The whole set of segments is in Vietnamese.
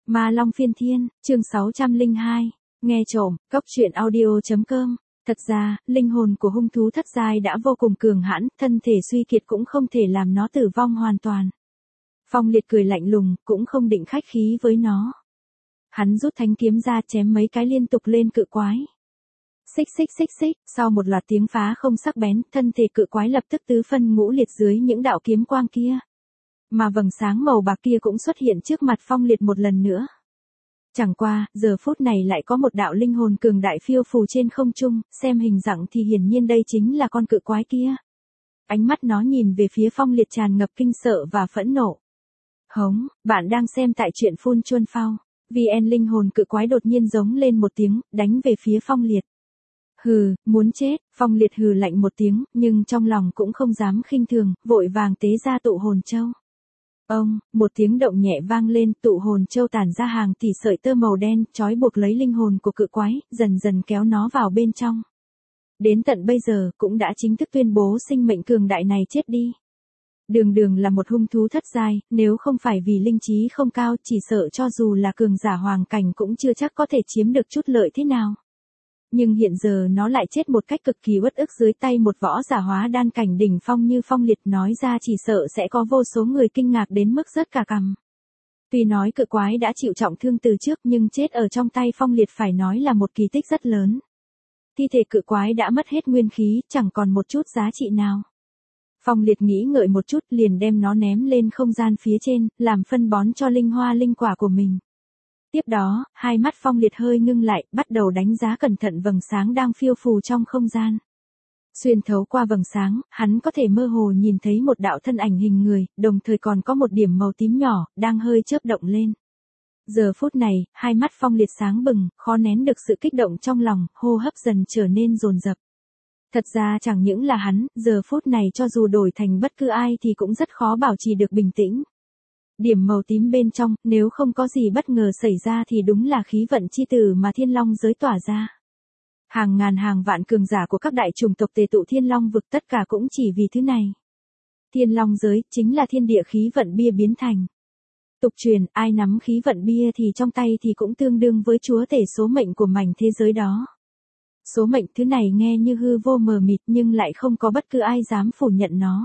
Ma Long Phiên Thiên, chương 602, nghe trộm, cốc truyện audio.com. Thật ra, linh hồn của hung thú thất giai đã vô cùng cường hãn, thân thể suy kiệt cũng không thể làm nó tử vong hoàn toàn. Phong Liệt cười lạnh lùng, cũng không định khách khí với nó. Hắn rút thanh kiếm ra chém mấy cái liên tục lên cự quái. Xích xích xích xích, sau một loạt tiếng phá không sắc bén, thân thể cự quái lập tức tứ phân ngũ liệt dưới những đạo kiếm quang kia. Mà vầng sáng màu bạc kia cũng xuất hiện trước mặt Phong Liệt một lần nữa. Chẳng qua, giờ phút này lại có một đạo linh hồn cường đại phiêu phù trên không trung, xem hình dạng thì hiển nhiên đây chính là con cự quái kia. Ánh mắt nó nhìn về phía Phong Liệt tràn ngập kinh sợ và phẫn nộ. Hống, bạn đang xem tại truyện Phun Chuân Phao. VN linh hồn cự quái đột nhiên giống lên một tiếng, đánh về phía Phong Liệt. Hừ, muốn chết, Phong Liệt hừ lạnh một tiếng, nhưng trong lòng cũng không dám khinh thường, vội vàng tế ra tụ hồn châu. Ông, một tiếng động nhẹ vang lên, tụ hồn châu tản ra hàng tỷ sợi tơ màu đen, trói buộc lấy linh hồn của cự quái, dần dần kéo nó vào bên trong. Đến tận bây giờ, cũng đã chính thức tuyên bố sinh mệnh cường đại này chết đi. Đường đường là một hung thú thất giai, nếu không phải vì linh trí không cao, chỉ sợ cho dù là cường giả hoàng cảnh cũng chưa chắc có thể chiếm được chút lợi thế nào. Nhưng hiện giờ nó lại chết một cách cực kỳ uất ức dưới tay một võ giả hóa đan cảnh đỉnh phong như Phong Liệt, nói ra chỉ sợ sẽ có vô số người kinh ngạc đến mức rớt cả cằm. Tuy nói cự quái đã chịu trọng thương từ trước nhưng chết ở trong tay Phong Liệt phải nói là một kỳ tích rất lớn. Thi thể cự quái đã mất hết nguyên khí, chẳng còn một chút giá trị nào. Phong Liệt nghĩ ngợi một chút liền đem nó ném lên không gian phía trên, làm phân bón cho linh hoa linh quả của mình. Tiếp đó, hai mắt Phong Liệt hơi ngưng lại, bắt đầu đánh giá cẩn thận vầng sáng đang phiêu phù trong không gian. Xuyên thấu qua vầng sáng, hắn có thể mơ hồ nhìn thấy một đạo thân ảnh hình người, đồng thời còn có một điểm màu tím nhỏ, đang hơi chớp động lên. Giờ phút này, hai mắt Phong Liệt sáng bừng, khó nén được sự kích động trong lòng, hô hấp dần trở nên dồn dập. Thật ra chẳng những là hắn, giờ phút này cho dù đổi thành bất cứ ai thì cũng rất khó bảo trì được bình tĩnh. Điểm màu tím bên trong, nếu không có gì bất ngờ xảy ra thì đúng là khí vận chi tử mà Thiên Long giới tỏa ra. Hàng ngàn hàng vạn cường giả của các đại chủng tộc tề tụ Thiên Long vực, tất cả cũng chỉ vì thứ này. Thiên Long giới chính là thiên địa khí vận bia biến thành. Tục truyền, ai nắm khí vận bia thì trong tay thì cũng tương đương với chúa tể số mệnh của mảnh thế giới đó. Số mệnh thứ này nghe như hư vô mờ mịt nhưng lại không có bất cứ ai dám phủ nhận nó.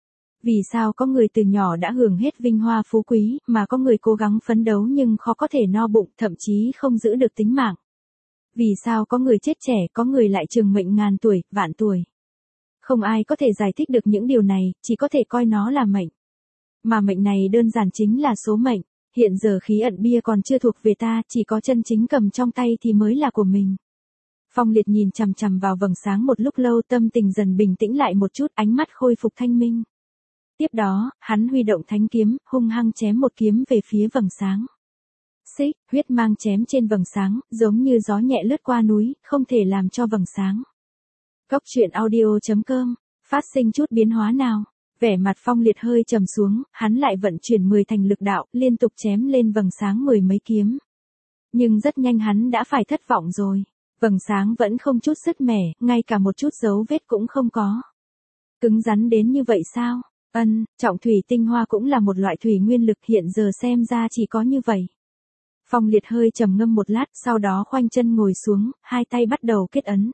Vì sao có người từ nhỏ đã hưởng hết vinh hoa phú quý, mà có người cố gắng phấn đấu nhưng khó có thể no bụng, thậm chí không giữ được tính mạng? Vì sao có người chết trẻ, có người lại trường mệnh ngàn tuổi, vạn tuổi? Không ai có thể giải thích được những điều này, chỉ có thể coi nó là mệnh. Mà mệnh này đơn giản chính là số mệnh. Hiện giờ khí ẩn bia còn chưa thuộc về ta, chỉ có chân chính cầm trong tay thì mới là của mình. Phong Liệt nhìn chằm chằm vào vầng sáng một lúc lâu, tâm tình dần bình tĩnh lại một chút, ánh mắt khôi phục thanh minh. Tiếp đó, hắn huy động thánh kiếm, hung hăng chém một kiếm về phía vầng sáng. Xích, huyết mang chém trên vầng sáng, giống như gió nhẹ lướt qua núi, không thể làm cho vầng sáng. Cốc truyện audio.com, phát sinh chút biến hóa nào? Vẻ mặt Phong Liệt hơi trầm xuống, hắn lại vận chuyển 10 thành lực đạo, liên tục chém lên vầng sáng 10 mấy kiếm. Nhưng rất nhanh hắn đã phải thất vọng rồi. Vầng sáng vẫn không chút sứt mẻ, ngay cả một chút dấu vết cũng không có. Cứng rắn đến như vậy sao? Trọng thủy tinh hoa cũng là một loại thủy nguyên lực, hiện giờ xem ra chỉ có như vậy. Phong Liệt hơi trầm ngâm một lát, sau đó khoanh chân ngồi xuống, hai tay bắt đầu kết ấn.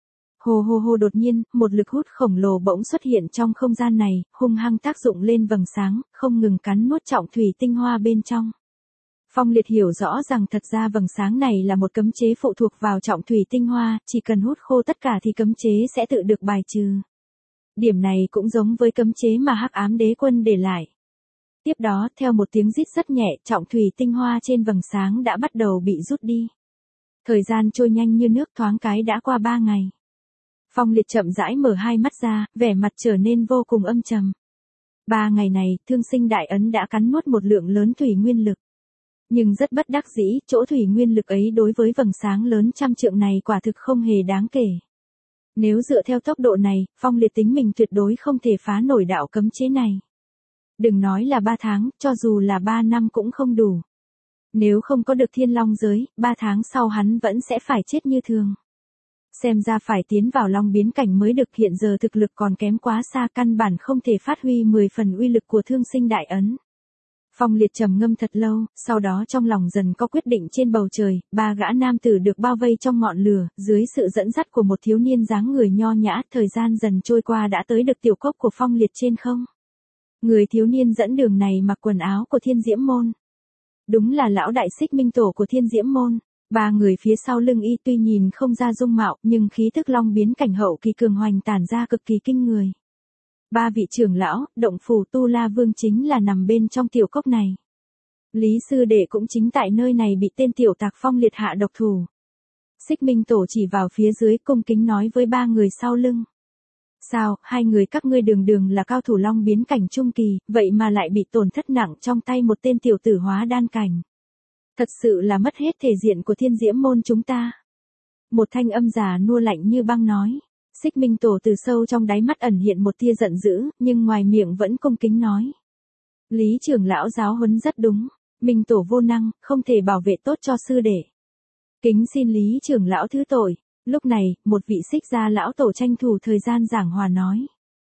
Hồ hồ hồ, đột nhiên, một lực hút khổng lồ bỗng xuất hiện trong không gian này, hung hăng tác dụng lên vầng sáng, không ngừng cắn nuốt trọng thủy tinh hoa bên trong. Phong Liệt hiểu rõ rằng thật ra vầng sáng này là một cấm chế phụ thuộc vào trọng thủy tinh hoa, chỉ cần hút khô tất cả thì cấm chế sẽ tự được bài trừ. Điểm này cũng giống với cấm chế mà Hắc Ám Đế Quân để lại. Tiếp đó, theo một tiếng rít rất nhẹ, trọng thủy tinh hoa trên vầng sáng đã bắt đầu bị rút đi. Thời gian trôi nhanh như nước, thoáng cái đã qua 3 ngày. Phong Liệt chậm rãi mở hai mắt ra, vẻ mặt trở nên vô cùng âm trầm. 3 ngày này, Thương Sinh Đại Ấn đã cắn nuốt một lượng lớn thủy nguyên lực. Nhưng rất bất đắc dĩ, chỗ thủy nguyên lực ấy đối với vầng sáng lớn trăm trượng này quả thực không hề đáng kể. Nếu dựa theo tốc độ này, Phong Liệt tính mình tuyệt đối không thể phá nổi đạo cấm chế này. Đừng nói là 3 tháng, cho dù là 3 năm cũng không đủ. Nếu không có được Thiên Long giới, 3 tháng sau hắn vẫn sẽ phải chết như thường. Xem ra phải tiến vào Long biến cảnh mới được, hiện giờ thực lực còn kém quá xa, căn bản không thể phát huy 10 phần uy lực của Thương Sinh Đại Ấn. Phong Liệt trầm ngâm thật lâu, sau đó trong lòng dần có quyết định. Trên bầu trời, ba gã nam tử được bao vây trong ngọn lửa, dưới sự dẫn dắt của một thiếu niên dáng người nho nhã, thời gian dần trôi qua đã tới được tiểu cốc của Phong Liệt trên không. Người thiếu niên dẫn đường này mặc quần áo của Thiên Diễm Môn. Đúng là lão đại Xích Minh Tổ của Thiên Diễm Môn. Ba người phía sau lưng y tuy nhìn không ra dung mạo, nhưng khí tức long biến cảnh hậu kỳ cường hoành tản ra cực kỳ kinh người. Ba vị trưởng lão, động phủ Tu La Vương chính là nằm bên trong tiểu cốc này. Lý sư đệ cũng chính tại nơi này bị tên tiểu tặc Phong Liệt hạ độc thủ. Xích Minh Tổ chỉ vào phía dưới cung kính nói với ba người sau lưng. Sao, hai người các ngươi đường đường là cao thủ long biến cảnh trung kỳ, vậy mà lại bị tổn thất nặng trong tay một tên tiểu tử hóa đan cảnh. Thật sự là mất hết thể diện của Thiên Diễm Môn chúng ta. Một thanh âm già nua lạnh như băng nói. Xích Minh Tổ từ sâu trong đáy mắt ẩn hiện một tia giận dữ, nhưng ngoài miệng vẫn cung kính nói. Lý trưởng lão giáo huấn rất đúng, Minh Tổ vô năng, không thể bảo vệ tốt cho sư đệ. Kính xin Lý trưởng lão thứ tội. Lúc này, một vị Xích gia lão tổ tranh thủ thời gian giảng hòa nói.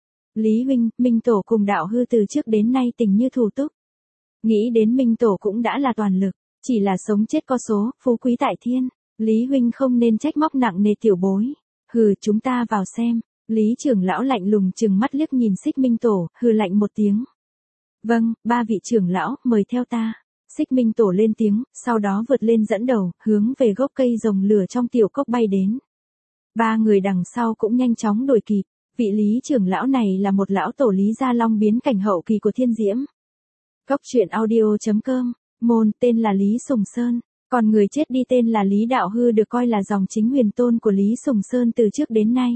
Lý huynh, Minh Tổ cùng đạo hư từ trước đến nay tình như thủ túc. Nghĩ đến Minh Tổ cũng đã là toàn lực, chỉ là sống chết có số, phú quý tại thiên. Lý huynh không nên trách móc nặng nề tiểu bối. Hừ, chúng ta vào xem. Lý trưởng lão lạnh lùng trừng mắt liếc nhìn Xích Minh Tổ, hừ lạnh một tiếng. Vâng, ba vị trưởng lão, mời theo ta. Xích Minh Tổ lên tiếng, sau đó vượt lên dẫn đầu, hướng về gốc cây rồng lửa trong tiểu cốc bay đến. Ba người đằng sau cũng nhanh chóng đuổi kịp. Vị Lý trưởng lão này là một lão tổ Lý gia long biến cảnh hậu kỳ của Thiên Diễm. Cốc truyện audio.com. Môn tên là Lý Sùng Sơn. Còn người chết đi tên là Lý Đạo Hư, được coi là dòng chính huyền tôn của Lý Sùng Sơn từ trước đến nay.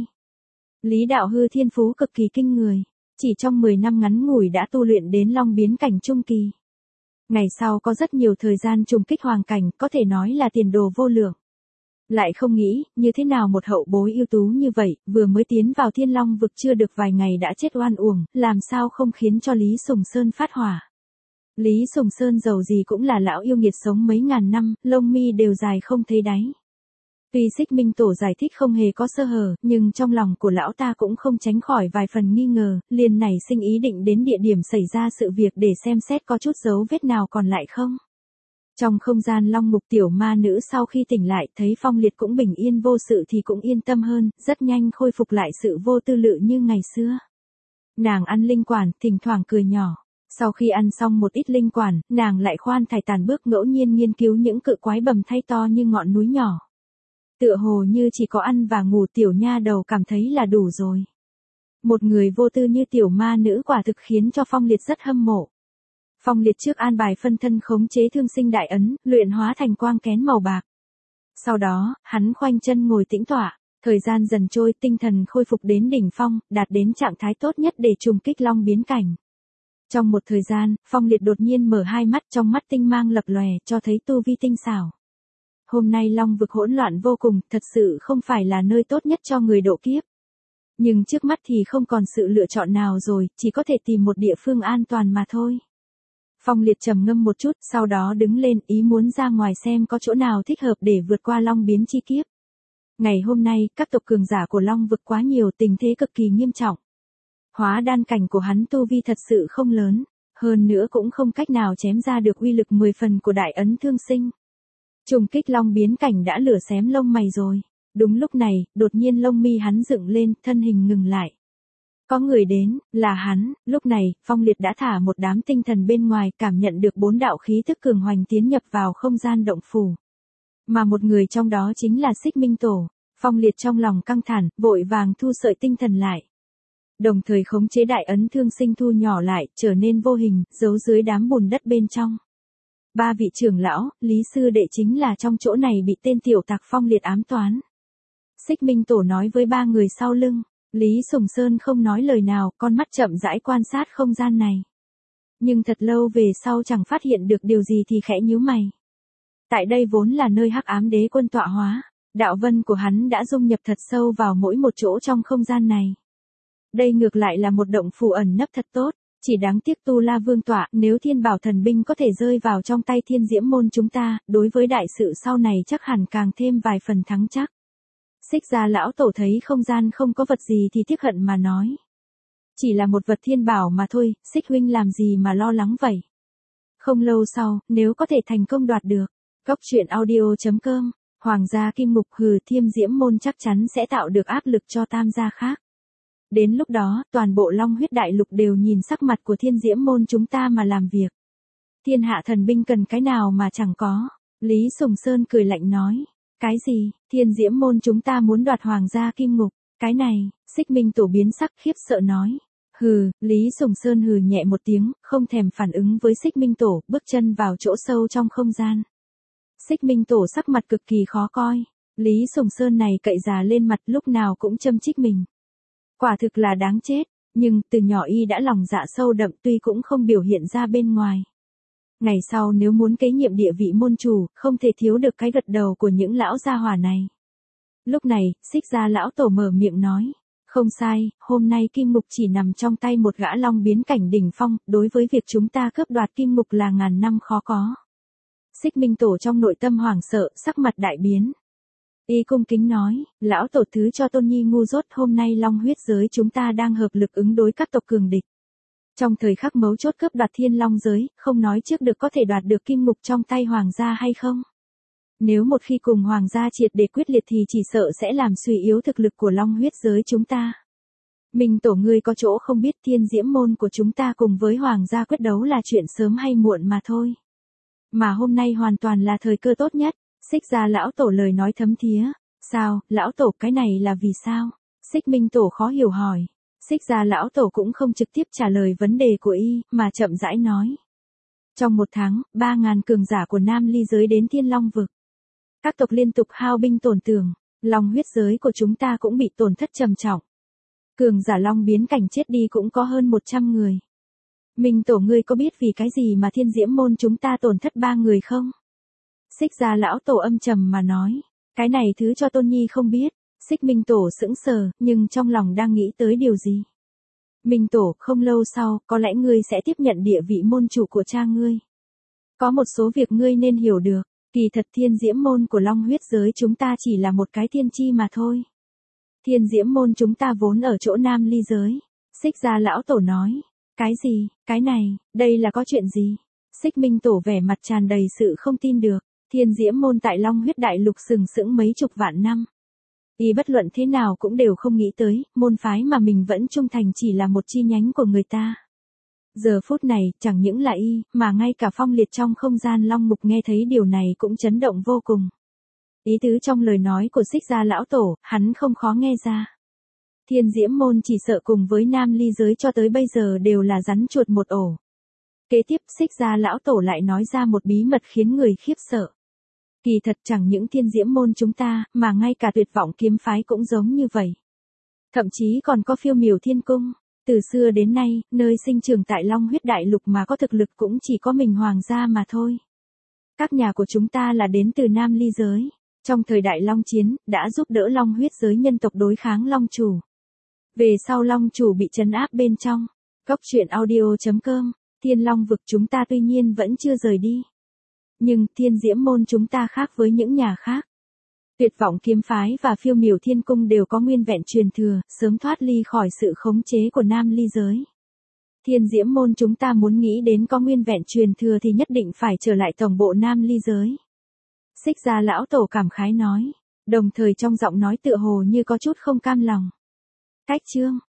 Lý Đạo Hư thiên phú cực kỳ kinh người. Chỉ trong 10 năm ngắn ngủi đã tu luyện đến long biến cảnh trung kỳ. Ngày sau có rất nhiều thời gian trùng kích hoàng cảnh, có thể nói là tiền đồ vô lượng. Lại không nghĩ, như thế nào một hậu bối ưu tú như vậy, vừa mới tiến vào Thiên Long vực chưa được vài ngày đã chết oan uổng, làm sao không khiến cho Lý Sùng Sơn phát hỏa. Lý Sùng Sơn dầu gì cũng là lão yêu nghiệt sống mấy ngàn năm, lông mi đều dài không thấy đáy. Tuy Xích Minh Tổ giải thích không hề có sơ hở, nhưng trong lòng của lão ta cũng không tránh khỏi vài phần nghi ngờ, liền nảy sinh ý định đến địa điểm xảy ra sự việc để xem xét có chút dấu vết nào còn lại không. Trong không gian long ngục, tiểu ma nữ sau khi tỉnh lại thấy Phong Liệt cũng bình yên vô sự thì cũng yên tâm hơn, rất nhanh khôi phục lại sự vô tư lự như ngày xưa. Nàng ăn linh quản, thỉnh thoảng cười nhỏ. Sau khi ăn xong một ít linh quản, nàng lại khoan thải tàn bước ngẫu nhiên nghiên cứu những cự quái bầm thay to như ngọn núi nhỏ. Tựa hồ như chỉ có ăn và ngủ tiểu nha đầu cảm thấy là đủ rồi. Một người vô tư như tiểu ma nữ quả thực khiến cho Phong Liệt rất hâm mộ. Phong Liệt trước an bài phân thân khống chế thương sinh đại ấn, luyện hóa thành quang kén màu bạc. Sau đó, hắn khoanh chân ngồi tĩnh tọa, thời gian dần trôi, tinh thần khôi phục đến đỉnh phong, đạt đến trạng thái tốt nhất để trùng kích long biến cảnh. Trong một thời gian, Phong Liệt đột nhiên mở hai mắt, trong mắt tinh mang lập lòe, cho thấy tu vi tinh xảo. Hôm nay long vực hỗn loạn vô cùng, thật sự không phải là nơi tốt nhất cho người độ kiếp. Nhưng trước mắt thì không còn sự lựa chọn nào rồi, chỉ có thể tìm một địa phương an toàn mà thôi. Phong Liệt trầm ngâm một chút, sau đó đứng lên, ý muốn ra ngoài xem có chỗ nào thích hợp để vượt qua long biến chi kiếp. Ngày hôm nay, các tộc cường giả của long vực quá nhiều, tình thế cực kỳ nghiêm trọng. Hóa đan cảnh của hắn tu vi thật sự không lớn, hơn nữa cũng không cách nào chém ra được uy lực 10 phần của đại ấn thương sinh. Trùng kích long biến cảnh đã lửa xém lông mày rồi. Đúng lúc này, đột nhiên lông mi hắn dựng lên, thân hình ngừng lại. Có người đến, là hắn. Lúc này, Phong Liệt đã thả một đám tinh thần bên ngoài, cảm nhận được 4 đạo khí thức cường hoành tiến nhập vào không gian động phủ. Mà một người trong đó chính là Xích Minh Tổ. Phong Liệt trong lòng căng thẳng, vội vàng thu sợi tinh thần lại. Đồng thời khống chế đại ấn thương sinh thu nhỏ lại, trở nên vô hình, giấu dưới đám bùn đất bên trong. Ba vị trưởng lão, Lý sư đệ chính là trong chỗ này bị tên tiểu tặc Phong Liệt ám toán. Xích Minh Tổ nói với ba người sau lưng. Lý Sùng Sơn không nói lời nào, con mắt chậm rãi quan sát không gian này. Nhưng thật lâu về sau chẳng phát hiện được điều gì thì khẽ nhíu mày. Tại đây vốn là nơi Hắc Ám Đế Quân tọa hóa, đạo vân của hắn đã dung nhập thật sâu vào mỗi một chỗ trong không gian này. Đây ngược lại là một động phủ ẩn nấp thật tốt, chỉ đáng tiếc Tu La Vương tọa, nếu Thiên Bảo Thần Binh có thể rơi vào trong tay Thiên Diễm Môn chúng ta, đối với đại sự sau này chắc hẳn càng thêm vài phần thắng chắc. Xích gia lão tổ thấy không gian không có vật gì thì tiếc hận mà nói. Chỉ là một vật thiên bảo mà thôi, Xích huynh làm gì mà lo lắng vậy? Không lâu sau, nếu có thể thành công đoạt được. Cốc truyện audio.com, Hoàng gia Kim Ngục hừ Thiêm Diễm Môn chắc chắn sẽ tạo được áp lực cho tam gia khác. Đến lúc đó, toàn bộ Long huyết đại lục đều nhìn sắc mặt của Thiên Diễm Môn chúng ta mà làm việc. Thiên hạ thần binh cần cái nào mà chẳng có. Lý Sùng Sơn cười lạnh nói. Cái gì, Thiên Diễm Môn chúng ta muốn đoạt Hoàng gia Kim Ngục, cái này, Xích Minh Tổ biến sắc khiếp sợ nói. Hừ, Lý Sùng Sơn hừ nhẹ một tiếng, không thèm phản ứng với Xích Minh Tổ, bước chân vào chỗ sâu trong không gian. Xích Minh Tổ sắc mặt cực kỳ khó coi. Lý Sùng Sơn này cậy già lên mặt lúc nào cũng châm chích mình. Quả thực là đáng chết, nhưng từ nhỏ y đã lòng dạ sâu đậm tuy cũng không biểu hiện ra bên ngoài. Ngày sau nếu muốn kế nhiệm địa vị môn chủ, không thể thiếu được cái gật đầu của những lão gia hỏa này. Lúc này, Xích gia lão tổ mở miệng nói. Không sai, hôm nay Kim Ngục chỉ nằm trong tay một gã long biến cảnh đỉnh phong, đối với việc chúng ta cướp đoạt Kim Ngục là ngàn năm khó có. Xích Minh Tổ trong nội tâm hoảng sợ, sắc mặt đại biến. Y cung kính nói, lão tổ thứ cho Tôn Nhi ngu dốt, hôm nay Long huyết giới chúng ta đang hợp lực ứng đối các tộc cường địch. Trong thời khắc mấu chốt cướp đoạt Thiên Long giới, không nói trước được có thể đoạt được Kim Ngục trong tay Hoàng gia hay không. Nếu một khi cùng Hoàng gia triệt để quyết liệt thì chỉ sợ sẽ làm suy yếu thực lực của Long huyết giới chúng ta. Minh Tổ ngươi có chỗ không biết, Thiên Diễm Môn của chúng ta cùng với Hoàng gia quyết đấu là chuyện sớm hay muộn mà thôi. Mà hôm nay hoàn toàn là thời cơ tốt nhất. Xích gia lão tổ lời nói thấm thía. Sao, lão tổ cái này là vì sao? Xích Minh Tổ khó hiểu hỏi. Xích gia lão tổ cũng không trực tiếp trả lời vấn đề của y, mà chậm rãi nói. Trong một tháng, 3.000 cường giả của Nam Ly giới đến Thiên Long vực. Các tộc liên tục hao binh tổn tường, Long huyết giới của chúng ta cũng bị tổn thất trầm trọng. Cường giả Long biến cảnh chết đi cũng có hơn 100 người. Minh Tổ ngươi có biết vì cái gì mà Thiên Diễm Môn chúng ta tổn thất 3 người không? Xích gia lão tổ âm trầm mà nói. Cái này thứ cho Tôn Nhi không biết. Xích Minh Tổ sững sờ, nhưng trong lòng đang nghĩ tới điều gì? Minh Tổ, không lâu sau, có lẽ ngươi sẽ tiếp nhận địa vị môn chủ của cha ngươi. Có một số việc ngươi nên hiểu được. Kỳ thật Thiên Diễm Môn của Long huyết giới chúng ta chỉ là một cái thiên chi mà thôi. Thiên Diễm Môn chúng ta vốn ở chỗ Nam Ly giới. Xích gia lão tổ nói. Cái gì, cái này, đây là có chuyện gì? Xích Minh Tổ vẻ mặt tràn đầy sự không tin được. Thiên Diễm Môn tại Long huyết đại lục sừng sững mấy chục vạn năm. Y bất luận thế nào cũng đều không nghĩ tới, môn phái mà mình vẫn trung thành chỉ là một chi nhánh của người ta. Giờ phút này, chẳng những là y, mà ngay cả Phong Liệt trong không gian Long Mục nghe thấy điều này cũng chấn động vô cùng. Ý tứ trong lời nói của Xích gia lão tổ, hắn không khó nghe ra. Thiên Diễm Môn chỉ sợ cùng với Nam Ly giới cho tới bây giờ đều là rắn chuột một ổ. Kế tiếp Xích gia lão tổ lại nói ra một bí mật khiến người khiếp sợ. Kỳ thật chẳng những Thiên Diễm Môn chúng ta, mà ngay cả Tuyệt Vọng kiếm phái cũng giống như vậy. Thậm chí còn có Phiêu Miểu Thiên Cung. Từ xưa đến nay, nơi sinh trưởng tại Long huyết đại lục mà có thực lực cũng chỉ có mình Hoàng gia mà thôi. Các nhà của chúng ta là đến từ Nam Ly giới. Trong thời đại Long chiến, đã giúp đỡ Long huyết giới nhân tộc đối kháng Long chủ. Về sau Long chủ bị trấn áp bên trong. Cốc truyện audio.com, Thiên Long vực chúng ta tuy nhiên vẫn chưa rời đi. Nhưng Thiên Diễm Môn chúng ta khác với những nhà khác. Tuyệt Vọng kiếm phái và Phiêu Miểu Thiên Cung đều có nguyên vẹn truyền thừa, sớm thoát ly khỏi sự khống chế của Nam Ly giới. Thiên Diễm Môn chúng ta muốn nghĩ đến có nguyên vẹn truyền thừa thì nhất định phải trở lại tổng bộ Nam Ly giới. Xích gia lão tổ cảm khái nói, đồng thời trong giọng nói tựa hồ như có chút không cam lòng. Cách chương